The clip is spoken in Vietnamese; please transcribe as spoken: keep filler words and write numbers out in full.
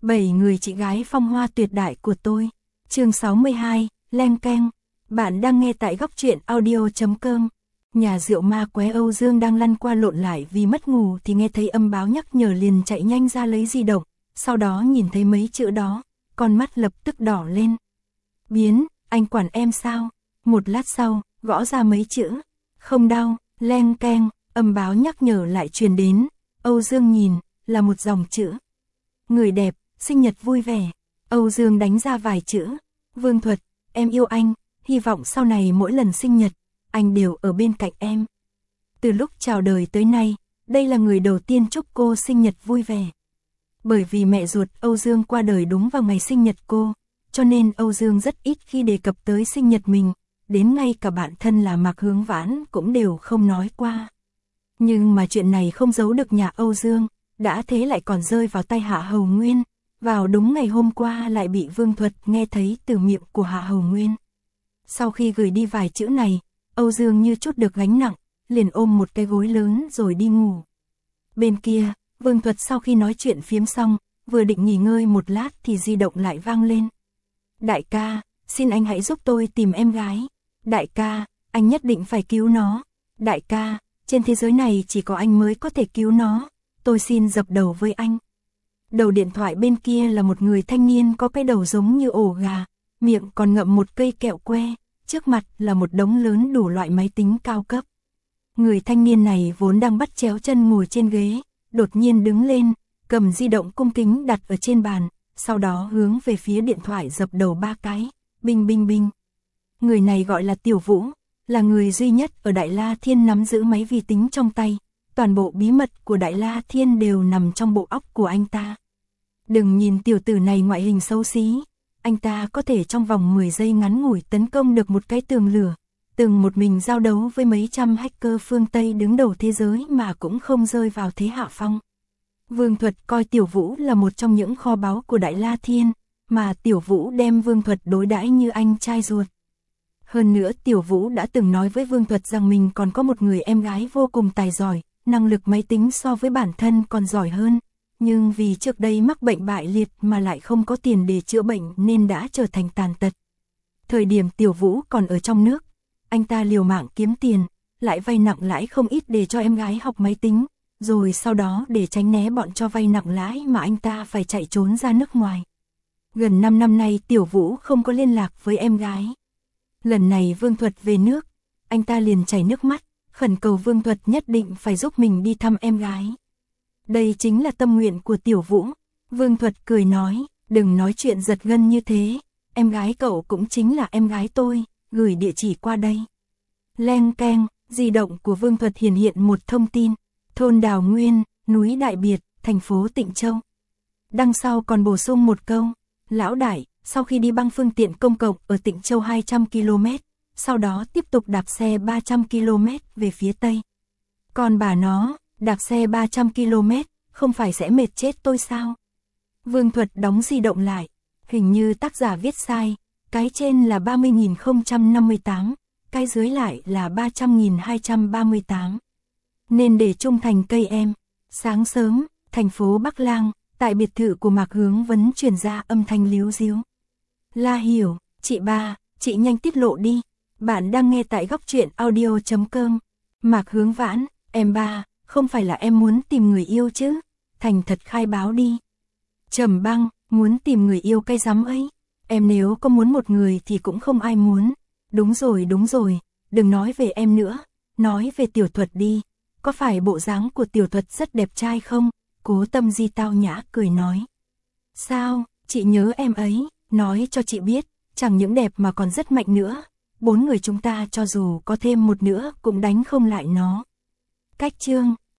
Bảy người chị gái phong hoa tuyệt đại của tôi. Chương sáu mươi hai, Leng Keng. Bạn đang nghe tại góc truyện audio chấm com. Nhà rượu ma quái Âu Dương đang lăn qua lộn lại vì mất ngủ thì nghe thấy âm báo nhắc nhở liền chạy nhanh ra lấy di động, sau đó nhìn thấy mấy chữ đó, con mắt lập tức đỏ lên. Biến, anh quản em sao? Một lát sau, gõ ra mấy chữ. Không đau, Leng Keng, âm báo nhắc nhở lại truyền đến. Âu Dương nhìn, là một dòng chữ. Người đẹp, sinh nhật vui vẻ. Âu Dương đánh ra vài chữ. Vương Thuật, em yêu anh, hy vọng sau này mỗi lần sinh nhật, anh đều ở bên cạnh em. Từ lúc chào đời tới nay, đây là người đầu tiên chúc cô sinh nhật vui vẻ. Bởi vì mẹ ruột Âu Dương qua đời đúng vào ngày sinh nhật cô, cho nên Âu Dương rất ít khi đề cập tới sinh nhật mình, đến ngay cả bạn thân là Mạc Hướng Vãn cũng đều không nói qua. Nhưng mà chuyện này không giấu được nhà Âu Dương, đã thế lại còn rơi vào tay Hạ Hầu Nguyên, vào đúng ngày hôm qua lại bị Vương Thuật nghe thấy từ miệng của Hạ Hầu Nguyên. Sau khi gửi đi vài chữ này, Âu Dương như chút được gánh nặng, liền ôm một cái gối lớn rồi đi ngủ. Bên kia, Vương Thuật sau khi nói chuyện phiếm xong, vừa định nghỉ ngơi một lát thì di động lại vang lên. Đại ca, xin anh hãy giúp tôi tìm em gái. Đại ca, anh nhất định phải cứu nó. Đại ca, trên thế giới này chỉ có anh mới có thể cứu nó. Tôi xin dập đầu với anh. Đầu điện thoại bên kia là một người thanh niên có cái đầu giống như ổ gà, miệng còn ngậm một cây kẹo que, trước mặt là một đống lớn đủ loại máy tính cao cấp. Người thanh niên này vốn đang bắt chéo chân ngồi trên ghế, đột nhiên đứng lên, cầm di động cung kính đặt ở trên bàn, sau đó hướng về phía điện thoại dập đầu ba cái, binh binh binh. Người này gọi là Tiểu Vũ, là người duy nhất ở Đại La Thiên nắm giữ máy vi tính trong tay, toàn bộ bí mật của Đại La Thiên đều nằm trong bộ óc của anh ta. Đừng nhìn tiểu tử này ngoại hình xấu xí, anh ta có thể trong vòng mười giây ngắn ngủi tấn công được một cái tường lửa, từng một mình giao đấu với mấy trăm hacker phương Tây đứng đầu thế giới mà cũng không rơi vào thế hạ phong. Vương Thuật coi Tiểu Vũ là một trong những kho báu của Đại La Thiên, mà Tiểu Vũ đem Vương Thuật đối đãi như anh trai ruột. Hơn nữa Tiểu Vũ đã từng nói với Vương Thuật rằng mình còn có một người em gái vô cùng tài giỏi, năng lực máy tính so với bản thân còn giỏi hơn, nhưng vì trước đây mắc bệnh bại liệt mà lại không có tiền để chữa bệnh nên đã trở thành tàn tật. Thời điểm Tiểu Vũ còn ở trong nước, anh ta liều mạng kiếm tiền, lại vay nặng lãi không ít để cho em gái học máy tính, rồi sau đó để tránh né bọn cho vay nặng lãi mà anh ta phải chạy trốn ra nước ngoài. Gần năm năm nay Tiểu Vũ không có liên lạc với em gái. Lần này Vương Thuật về nước, anh ta liền chảy nước mắt, khẩn cầu Vương Thuật nhất định phải giúp mình đi thăm em gái. Đây chính là tâm nguyện của Tiểu Vũ. Vương Thuật cười nói, đừng nói chuyện giật gân như thế, em gái cậu cũng chính là em gái tôi, gửi địa chỉ qua đây. Leng Keng, di động của Vương Thuật hiển hiện một thông tin, thôn Đào Nguyên, núi Đại Biệt, thành phố Tịnh Châu. Đằng sau còn bổ sung một câu, lão đại, sau khi đi bằng phương tiện công cộng ở Tịnh Châu hai trăm ki lô mét, sau đó tiếp tục đạp xe ba trăm ki lô mét về phía Tây. Còn bà nó, đạp xe ba trăm ki lô mét, không phải sẽ mệt chết tôi sao? Vương Thuật đóng di động lại, hình như tác giả viết sai, cái trên là ba mươi nghìn không trăm năm mươi tám, cái dưới lại là ba trăm nghìn hai trăm ba mươi tám. Nên để trung thành cây em. Sáng sớm, thành phố Bắc Lang, tại biệt thự của Mạc Hướng Vấn truyền ra âm thanh líu ríu. La Hiểu, chị ba, chị nhanh tiết lộ đi. Bạn đang nghe tại góc truyện audio chấm com. Mạc Hướng Vãn, em ba, không phải là em muốn tìm người yêu chứ? Thành thật khai báo đi. Trầm Băng, muốn tìm người yêu cái rắm ấy. Em nếu có muốn một người thì cũng không ai muốn. Đúng rồi đúng rồi, đừng nói về em nữa, nói về Tiểu Thuật đi. Có phải bộ dáng của Tiểu Thuật rất đẹp trai không? Cố Tâm Di tao nhã cười nói. Sao, chị nhớ em ấy, nói cho chị biết, chẳng những đẹp mà còn rất mạnh nữa. Bốn người chúng ta cho dù có thêm một nữa cũng đánh không lại nó. Cách chương